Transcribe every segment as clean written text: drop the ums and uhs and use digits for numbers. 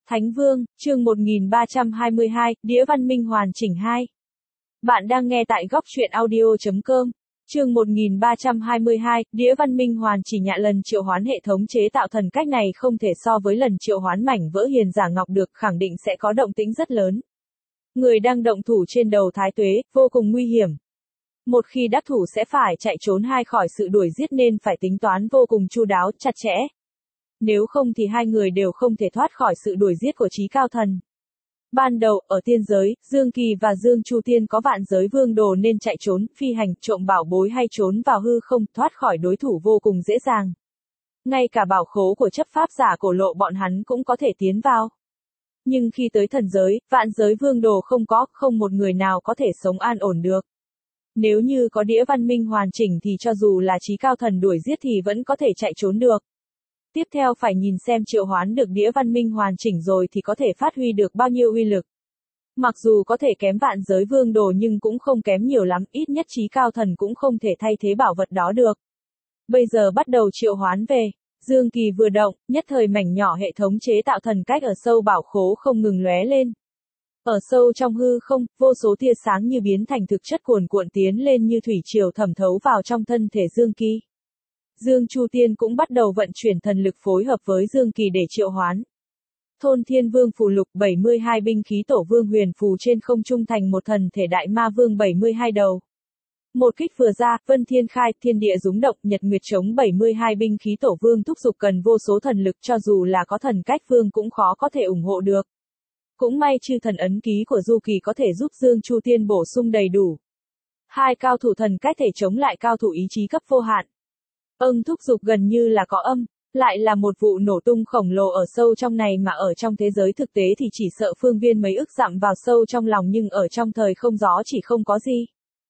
Thánh Vương, chương 1322, Đĩa Văn Minh hoàn chỉnh 2. Bạn đang nghe tại góc truyện audio.com. Chương 1322, Đĩa Văn Minh hoàn chỉnh. Nhạ lần triệu hoán hệ thống chế tạo thần cách này không thể so với lần triệu hoán mảnh vỡ hiền giả ngọc được, khẳng định sẽ có động tĩnh rất lớn. Người đang động thủ trên đầu Thái Tuế, vô cùng nguy hiểm. Một khi đắc thủ sẽ phải chạy trốn hai khỏi sự đuổi giết nên phải tính toán vô cùng chu đáo, chặt chẽ. Nếu không thì hai người đều không thể thoát khỏi sự đuổi giết của Chí Cao Thần. Ban đầu, ở tiên giới, Dương Kỳ và Dương Chu Tiên có vạn giới vương đồ nên chạy trốn, phi hành, trộm bảo bối hay trốn vào hư không, thoát khỏi đối thủ vô cùng dễ dàng. Ngay cả bảo khố của chấp pháp giả cổ lộ bọn hắn cũng có thể tiến vào. Nhưng khi tới thần giới, vạn giới vương đồ không một người nào có thể sống an ổn được. Nếu như có Đĩa Văn Minh hoàn chỉnh thì cho dù là Chí Cao Thần đuổi giết thì vẫn có thể chạy trốn được. Tiếp theo phải nhìn xem triệu hoán được Đĩa Văn Minh hoàn chỉnh rồi thì có thể phát huy được bao nhiêu uy lực. Mặc dù có thể kém vạn giới vương đồ nhưng cũng không kém nhiều lắm, ít nhất Chí Cao Thần cũng không thể thay thế bảo vật đó được. Bây giờ bắt đầu triệu hoán về. Dương Kỳ vừa động, nhất thời mảnh nhỏ hệ thống chế tạo thần cách ở sâu bảo khố không ngừng lóe lên. Ở sâu trong hư không, vô số tia sáng như biến thành thực chất cuồn cuộn tiến lên như thủy triều thẩm thấu vào trong thân thể Dương Kỳ. Dương Chu Tiên cũng bắt đầu vận chuyển thần lực phối hợp với Dương Kỳ để triệu hoán. Thôn Thiên Vương phù lục 72 binh khí tổ vương huyền phù trên không trung thành một thần thể đại ma vương 72 đầu. Một kích vừa ra, Vân Thiên khai, thiên địa rúng động, nhật nguyệt chống 72 binh khí tổ vương thúc giục cần vô số thần lực, cho dù là có thần cách vương cũng khó có thể ủng hộ được. Cũng may chư thần ấn ký của Du Kỳ có thể giúp Dương Chu Tiên bổ sung đầy đủ. Hai cao thủ thần cách thể chống lại cao thủ ý chí cấp vô hạn. Thúc giục gần như là có âm, lại là một vụ nổ tung khổng lồ ở sâu trong này mà ở trong thế giới thực tế thì chỉ sợ phương viên mấy ức dặm vào sâu trong lòng nhưng ở trong thời không gió chỉ không có gì.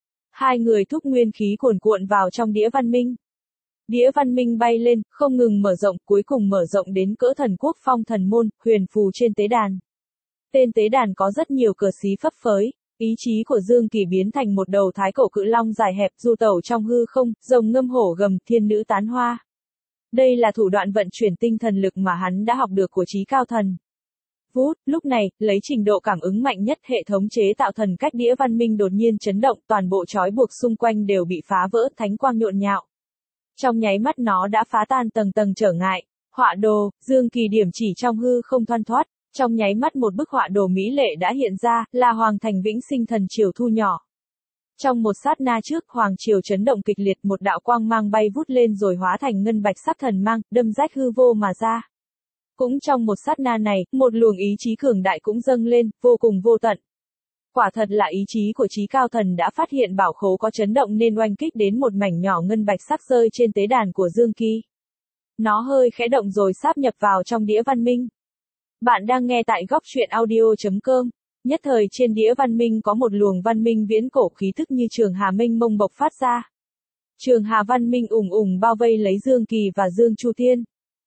Hai người thúc nguyên khí cuồn cuộn vào trong Đĩa Văn Minh. Đĩa Văn Minh bay lên, không ngừng mở rộng, cuối cùng mở rộng đến cỡ thần quốc phong thần môn, huyền phù trên tế đàn. Tên tế đàn có rất nhiều cờ xí phấp phới. Ý chí của Dương Kỳ biến thành một đầu thái cổ cự long dài hẹp du tẩu trong hư không, rồng ngâm hổ gầm, thiên nữ tán hoa. Đây là thủ đoạn vận chuyển tinh thần lực mà hắn đã học được của Chí Cao Thần. Vút, lúc này, lấy trình độ cảm ứng mạnh nhất hệ thống chế tạo thần cách Đĩa Văn Minh đột nhiên chấn động, toàn bộ trói buộc xung quanh đều bị phá vỡ, thánh quang nhộn nhạo. Trong nháy mắt nó đã phá tan tầng tầng trở ngại, họa đồ, Dương Kỳ điểm chỉ trong hư không thoăn thoắt. Trong nháy mắt một bức họa đồ mỹ lệ đã hiện ra, là Hoàng Thành Vĩnh Sinh Thần Triều thu nhỏ. Trong một sát na trước, Hoàng Triều chấn động kịch liệt, một đạo quang mang bay vút lên rồi hóa thành ngân bạch sắc thần mang, đâm rách hư vô mà ra. Cũng trong một sát na này, một luồng ý chí cường đại cũng dâng lên, vô cùng vô tận. Quả thật là ý chí của Chí Cao Thần đã phát hiện bảo khố có chấn động nên oanh kích đến một mảnh nhỏ ngân bạch sắc rơi trên tế đàn của Dương Kỳ. Nó hơi khẽ động rồi sáp nhập vào trong Đĩa Văn Minh. Bạn đang nghe tại góc truyện audio.com. Nhất thời trên Đĩa Văn Minh có một luồng văn minh viễn cổ khí thức như trường hà mênh mông bộc phát ra. Trường hà văn minh ùng ùng bao vây lấy Dương Kỳ và Dương Chu Tiên.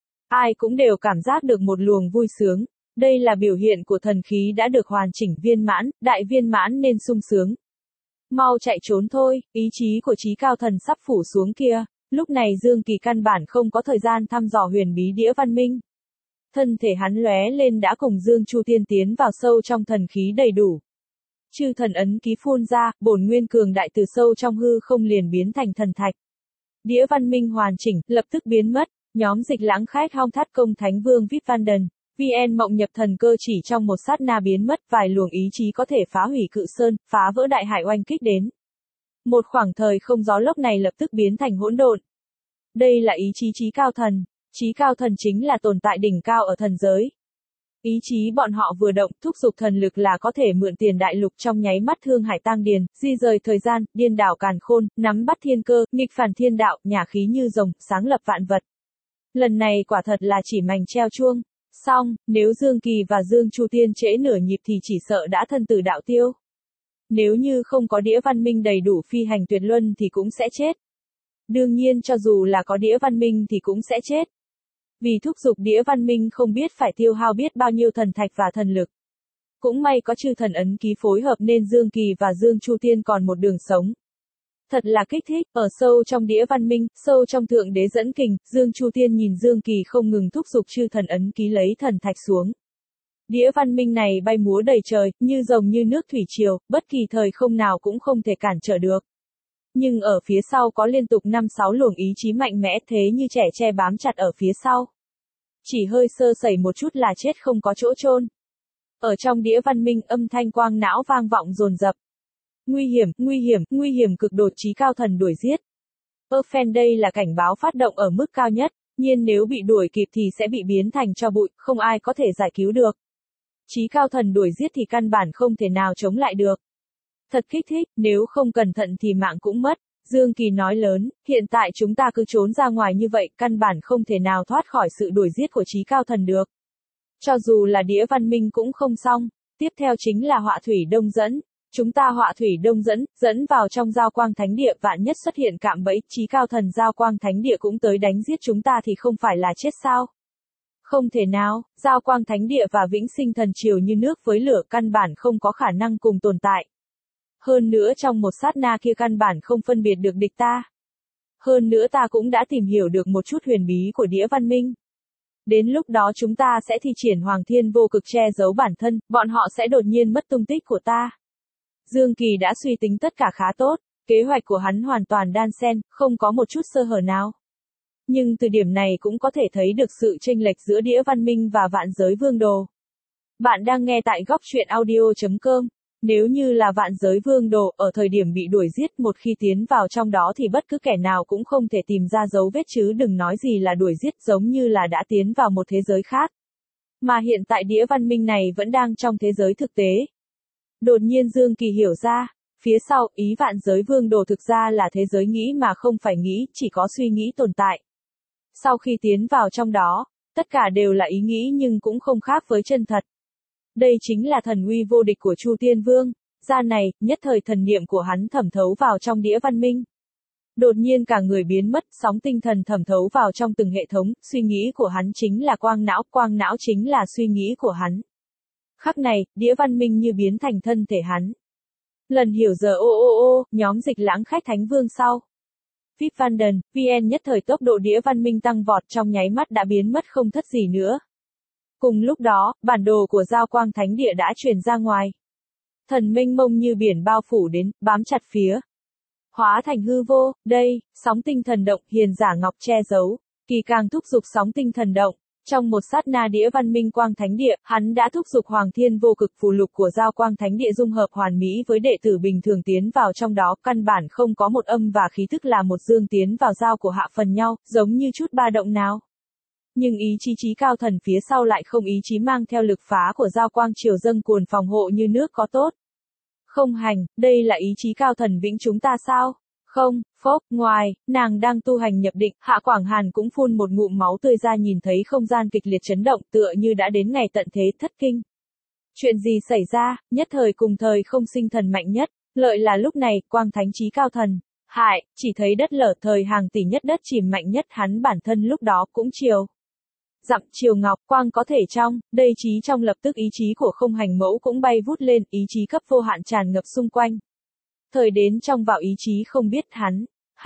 Ai cũng đều cảm giác được một luồng vui sướng. Đây là biểu hiện của thần khí đã được hoàn chỉnh viên mãn, đại viên mãn nên sung sướng. Mau chạy trốn thôi, ý chí của Chí Cao Thần sắp phủ xuống kia. Lúc này Dương Kỳ căn bản không có thời gian thăm dò huyền bí Đĩa Văn Minh. Thân thể hắn lóe lên đã cùng Dương Chu Tiên tiến vào sâu trong thần khí đầy đủ. Chư thần ấn ký phun ra, bổn nguyên cường đại từ sâu trong hư không liền biến thành thần thạch. Đĩa Văn Minh hoàn chỉnh, lập tức biến mất, nhóm Dịch Lãng Khách Hong Thắt Công Thánh Vương Vít Van Đần, VN Mộng Nhập Thần Cơ chỉ trong một sát na biến mất, vài luồng ý chí có thể phá hủy cự sơn, phá vỡ đại hải oanh kích đến. Một khoảng thời không gió lốc này lập tức biến thành hỗn độn. Đây là ý chí Chí Cao Thần. Chí Cao Thần chính là tồn tại đỉnh cao ở thần giới. Ý chí bọn họ vừa động, thúc giục thần lực là có thể mượn tiền đại lục trong nháy mắt thương hải tang điền, di rời thời gian, điên đảo càn khôn, nắm bắt thiên cơ, nghịch phản thiên đạo, nhả khí như rồng, sáng lập vạn vật. Lần này quả thật là chỉ mành treo chuông. Song, nếu Dương Kỳ và Dương Chu Tiên trễ nửa nhịp thì chỉ sợ đã thân tử đạo tiêu. Nếu như không có Đĩa Văn Minh đầy đủ phi hành tuyệt luân thì cũng sẽ chết. Đương nhiên cho dù là có Đĩa Văn Minh thì cũng sẽ chết. Vì thúc giục Đĩa Văn Minh không biết phải tiêu hao biết bao nhiêu thần thạch và thần lực. Cũng may có chư thần ấn ký phối hợp nên Dương Kỳ và Dương Chu Tiên còn một đường sống. Thật là kích thích, ở sâu trong Đĩa Văn Minh, sâu trong Thượng Đế dẫn kình, Dương Chu Tiên nhìn Dương Kỳ không ngừng thúc giục chư thần ấn ký lấy thần thạch xuống. Đĩa văn minh này bay múa đầy trời, như rồng như nước thủy triều, bất kỳ thời không nào cũng không thể cản trở được. Nhưng ở phía sau có liên tục 5-6 luồng ý chí mạnh mẽ thế như trẻ tre bám chặt ở phía sau. Chỉ hơi sơ sẩy một chút là chết không có chỗ chôn. Ở trong đĩa văn minh âm thanh quang não vang vọng dồn dập. Nguy hiểm, nguy hiểm, nguy hiểm cực đột chí cao thần đuổi giết. Phen đây là cảnh báo phát động ở mức cao nhất, nhiên nếu bị đuổi kịp thì sẽ bị biến thành tro bụi, không ai có thể giải cứu được. Chí cao thần đuổi giết thì căn bản không thể nào chống lại được. Thật kích thích, nếu không cẩn thận thì mạng cũng mất. Dương Kỳ nói lớn, hiện tại chúng ta cứ trốn ra ngoài như vậy, căn bản không thể nào thoát khỏi sự đuổi giết của chí cao thần được. Cho dù là đĩa văn minh cũng không xong, tiếp theo chính là họa thủy đông dẫn. Chúng ta họa thủy đông dẫn vào trong giao quang thánh địa, vạn nhất xuất hiện cạm bẫy, chí cao thần giao quang thánh địa cũng tới đánh giết chúng ta thì không phải là chết sao? Không thể nào, giao quang thánh địa và vĩnh sinh thần triều như nước với lửa căn bản không có khả năng cùng tồn tại. Hơn nữa trong một sát na kia căn bản không phân biệt được địch ta. Hơn nữa ta cũng đã tìm hiểu được một chút huyền bí của đĩa văn minh. Đến lúc đó chúng ta sẽ thi triển Hoàng Thiên Vô Cực che giấu bản thân, bọn họ sẽ đột nhiên mất tung tích của ta. Dương Kỳ đã suy tính tất cả khá tốt, kế hoạch của hắn hoàn toàn đan xen, không có một chút sơ hở nào. Nhưng từ điểm này cũng có thể thấy được sự chênh lệch giữa đĩa văn minh và vạn giới vương đồ. Bạn đang nghe tại góc truyện audio.com. Nếu như là vạn giới vương đồ, ở thời điểm bị đuổi giết một khi tiến vào trong đó thì bất cứ kẻ nào cũng không thể tìm ra dấu vết chứ đừng nói gì là đuổi giết, giống như là đã tiến vào một thế giới khác. Mà hiện tại đĩa văn minh này vẫn đang trong thế giới thực tế. Đột nhiên Dương Kỳ hiểu ra, phía sau ý vạn giới vương đồ thực ra là thế giới nghĩ mà không phải nghĩ, chỉ có suy nghĩ tồn tại. Sau khi tiến vào trong đó, tất cả đều là ý nghĩ nhưng cũng không khác với chân thật. Đây chính là thần uy vô địch của Chu Tiên Vương. Ra này, nhất thời thần niệm của hắn thẩm thấu vào trong đĩa văn minh. Đột nhiên cả người biến mất, sóng tinh thần thẩm thấu vào trong từng hệ thống, suy nghĩ của hắn chính là quang não chính là suy nghĩ của hắn. Khắc này, đĩa văn minh như biến thành thân thể hắn. Lần hiểu giờ nhóm dịch lãng khách thánh vương sau. VIP Vanden, VN nhất thời tốc độ đĩa văn minh tăng vọt trong nháy mắt đã biến mất không thất gì nữa. Cùng lúc đó, bản đồ của giao quang thánh địa đã truyền ra ngoài. Thần mênh mông như biển bao phủ đến, bám chặt phía. Hóa thành hư vô, đây, sóng tinh thần động, hiền giả ngọc che giấu, kỳ càng thúc giục sóng tinh thần động. Trong một sát na đĩa văn minh quang thánh địa, hắn đã thúc giục Hoàng Thiên Vô Cực phù lục của giao quang thánh địa dung hợp hoàn mỹ với đệ tử bình thường tiến vào trong đó, căn bản không có một âm và khí tức là một dương tiến vào giao của hạ phần nhau, giống như chút ba động nào. Nhưng ý chí cao thần phía sau lại không ý chí mang theo lực phá của giao quang triều dâng cuồn phòng hộ như nước có tốt. Không hành, đây là ý chí cao thần vĩnh chúng ta sao? Không, phốc, ngoài, nàng đang tu hành nhập định, Hạ Quảng Hàn cũng phun một ngụm máu tươi ra nhìn thấy không gian kịch liệt chấn động tựa như đã đến ngày tận thế thất kinh. Chuyện gì xảy ra, nhất thời cùng thời không sinh thần mạnh nhất, lợi là lúc này, quang thánh chí cao thần. Hại, chỉ thấy đất lở thời hàng tỷ nhất đất chìm mạnh nhất hắn bản thân lúc đó cũng chiều. Dặm chiều ngọc, quang có thể trong, đây trí trong lập tức ý chí của không hành mẫu cũng bay vút lên, ý chí cấp vô hạn tràn ngập xung quanh. Thời đến trong vào ý chí không biết hắn,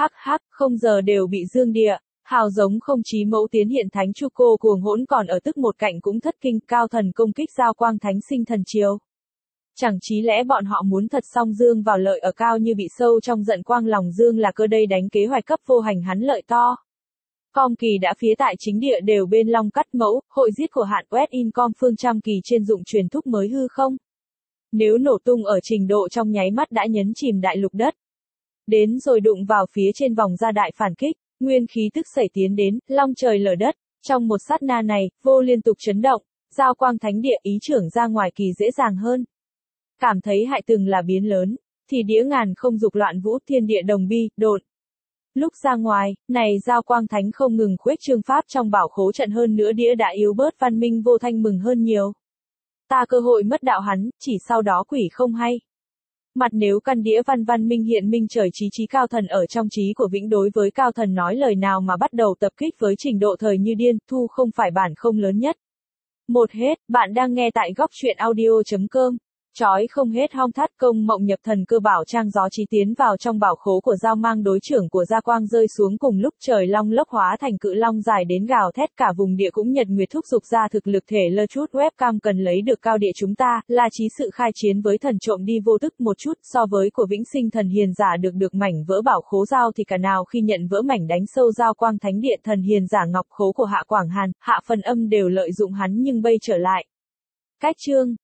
không giờ đều bị dương địa, hào giống không chí mẫu tiến hiện thánh chu cô cuồng hỗn còn ở tức một cạnh cũng thất kinh, cao thần công kích giao quang thánh sinh thần chiều. Chẳng chí lẽ bọn họ muốn thật song dương vào lợi ở cao như bị sâu trong giận quang lòng dương là cơ đây đánh kế hoạch cấp vô hành hắn lợi to. Com kỳ đã phía tại chính địa đều bên long cắt mẫu, hội giết của hạn West Incom phương trăm kỳ trên dụng truyền thúc mới hư không? Nếu nổ tung ở trình độ trong nháy mắt đã nhấn chìm đại lục đất. Đến rồi đụng vào phía trên vòng ra đại phản kích, nguyên khí tức xảy tiến đến, long trời lở đất, trong một sát na này, vô liên tục chấn động, giao quang thánh địa ý trưởng ra ngoài kỳ dễ dàng hơn. Cảm thấy hại từng là biến lớn, thì đĩa ngàn không dục loạn vũ thiên địa đồng bi, đột. Lúc ra ngoài, này giao quang thánh không ngừng khuếch trương pháp trong bảo khố trận hơn nữa đĩa đã yếu bớt văn minh vô thanh mừng hơn nhiều. Ta cơ hội mất đạo hắn, chỉ sau đó quỷ không hay. Mặt nếu căn đĩa văn minh hiện minh trời trí cao thần ở trong trí của vĩnh đối với cao thần nói lời nào mà bắt đầu tập kích với trình độ thời như điên, thu không phải bản không lớn nhất. Một hết, bạn đang nghe tại góc truyện audio.com. Chói không hết hong thắt công mộng nhập thần cơ bảo trang gió chí tiến vào trong bảo khố của Giao Mang đối trưởng của Gia Quang rơi xuống cùng lúc trời long lốc hóa thành cự long dài đến gào thét cả vùng địa cũng nhật nguyệt thúc giục ra thực lực thể lơ chút webcam cần lấy được cao địa chúng ta, là chí sự khai chiến với thần trộm đi vô thức một chút so với của vĩnh sinh thần hiền giả được mảnh vỡ bảo khố giao thì cả nào khi nhận vỡ mảnh đánh sâu Giao Quang thánh điện thần hiền giả ngọc khố của Hạ Quảng Hàn, Hạ Phần Âm đều lợi dụng hắn nhưng bây trở lại. Cách chương